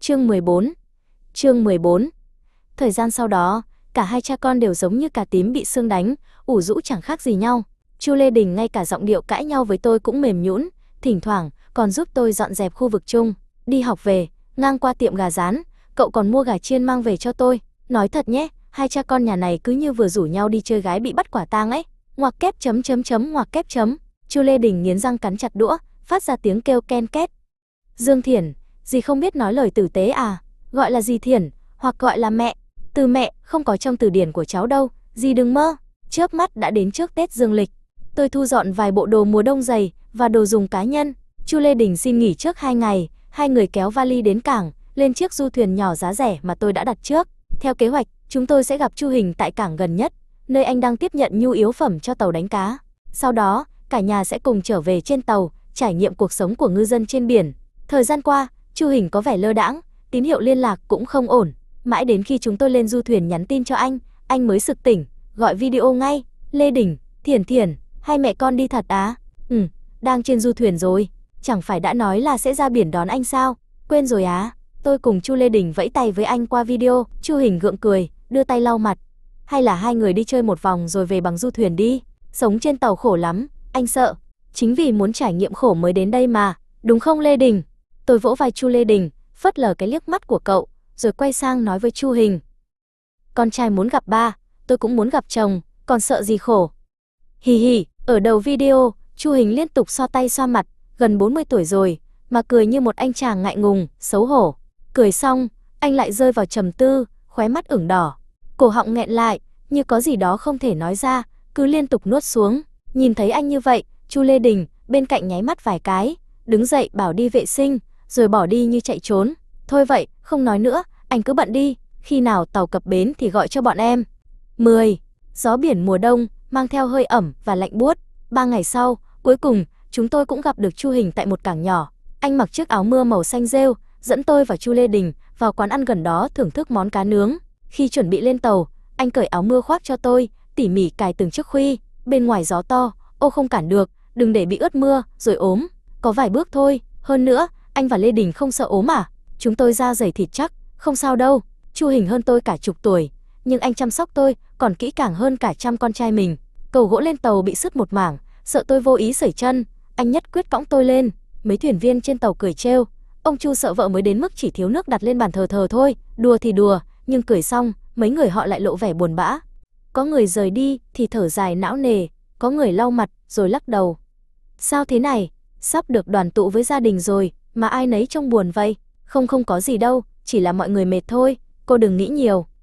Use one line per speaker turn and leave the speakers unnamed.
Chương 14. Chương 14. Thời gian sau đó, cả hai cha con đều giống như cà tím bị sương đánh, ủ rũ chẳng khác gì nhau. Chu Lê Đình ngay cả giọng điệu cãi nhau với tôi cũng mềm nhũn, thỉnh thoảng còn giúp tôi dọn dẹp khu vực chung. Đi học về, ngang qua tiệm gà rán, cậu còn mua gà chiên mang về cho tôi. Nói thật nhé, hai cha con nhà này cứ như vừa rủ nhau đi chơi gái bị bắt quả tang ấy. Ngoặc kép chấm chấm chấm ngoặc kép chấm. Chu Lê Đình nghiến răng cắn chặt đũa, phát ra tiếng kêu ken két. Dương Thiển, dì không biết nói lời tử tế à? Gọi là dì Thiển, hoặc gọi là mẹ. Từ mẹ không có trong từ điển của cháu đâu, dì đừng mơ. Chớp mắt đã đến trước Tết Dương lịch. Tôi thu dọn vài bộ đồ mùa đông dày và đồ dùng cá nhân. Chu Lê Đình xin nghỉ trước 2 ngày, hai người kéo vali đến cảng, lên chiếc du thuyền nhỏ giá rẻ mà tôi đã đặt trước. Theo kế hoạch, chúng tôi sẽ gặp Chu Hình tại cảng gần nhất, nơi anh đang tiếp nhận nhu yếu phẩm cho tàu đánh cá. Sau đó, cả nhà sẽ cùng trở về trên tàu, trải nghiệm cuộc sống của ngư dân trên biển. Thời gian qua, Chu Hình có vẻ lơ đãng, tín hiệu liên lạc cũng không ổn. Mãi đến khi chúng tôi lên du thuyền nhắn tin cho anh mới sực tỉnh, gọi video ngay. Lê Đình, Thiển Thiển, hai mẹ con đi thật á? Đang trên du thuyền rồi. Chẳng phải đã nói là sẽ ra biển đón anh sao? Quên rồi á? Tôi cùng Chu Lê Đình vẫy tay với anh qua video. Chu Hình gượng cười, đưa tay lau mặt. Hay là hai người đi chơi một vòng rồi về bằng du thuyền đi? Sống trên tàu khổ lắm, anh sợ. Chính vì muốn trải nghiệm khổ mới đến đây mà, đúng không Lê Đình? Tôi vỗ vai Chu Lê Đình, phớt lờ cái liếc mắt của cậu, rồi quay sang nói với Chu Hình. Con trai muốn gặp ba, tôi cũng muốn gặp chồng, còn sợ gì khổ. Hì hì. Ở đầu video, Chu Hình liên tục xoa tay xoa mặt, gần 40 tuổi rồi, mà cười như một anh chàng ngại ngùng, xấu hổ. Cười xong, anh lại rơi vào trầm tư, khóe mắt ửng đỏ. Cổ họng nghẹn lại, như có gì đó không thể nói ra, cứ liên tục nuốt xuống. Nhìn thấy anh như vậy, Chu Lê Đình bên cạnh nháy mắt vài cái, đứng dậy bảo đi vệ sinh, rồi bỏ đi như chạy trốn. Thôi vậy, không nói nữa, anh cứ bận đi, khi nào tàu cập bến thì gọi cho bọn em. 10. Gió biển mùa đông, mang theo hơi ẩm và lạnh buốt. 3 ngày sau, cuối cùng, chúng tôi cũng gặp được Chu Hình tại một cảng nhỏ. Anh mặc chiếc áo mưa màu xanh rêu, dẫn tôi và Chu Lê Đình vào quán ăn gần đó thưởng thức món cá nướng. Khi chuẩn bị lên tàu, anh cởi áo mưa khoác cho tôi, tỉ mỉ cài từng chiếc khuy. Bên ngoài gió to, ô không cản được, đừng để bị ướt mưa rồi ốm. Có vài bước thôi, hơn nữa, anh và Lê Đình không sợ ốm à? Chúng tôi da dày thịt chắc, không sao đâu. Chu Hình hơn tôi cả chục tuổi, nhưng anh chăm sóc tôi còn kỹ càng hơn cả chăm con trai mình. Cầu gỗ lên tàu bị sứt một mảng, sợ tôi vô ý sẩy chân, anh nhất quyết cõng tôi lên. Mấy thuyền viên trên tàu cười trêu, ông Chu sợ vợ mới đến mức chỉ thiếu nước đặt lên bàn thờ thôi. Đùa thì đùa, nhưng cười xong, mấy người họ lại lộ vẻ buồn bã. Có người rời đi thì thở dài não nề, có người lau mặt rồi lắc đầu. Sao thế này, sắp được đoàn tụ với gia đình rồi mà ai nấy trông buồn vậy? Không có gì đâu, chỉ là mọi người mệt thôi, cô đừng nghĩ nhiều.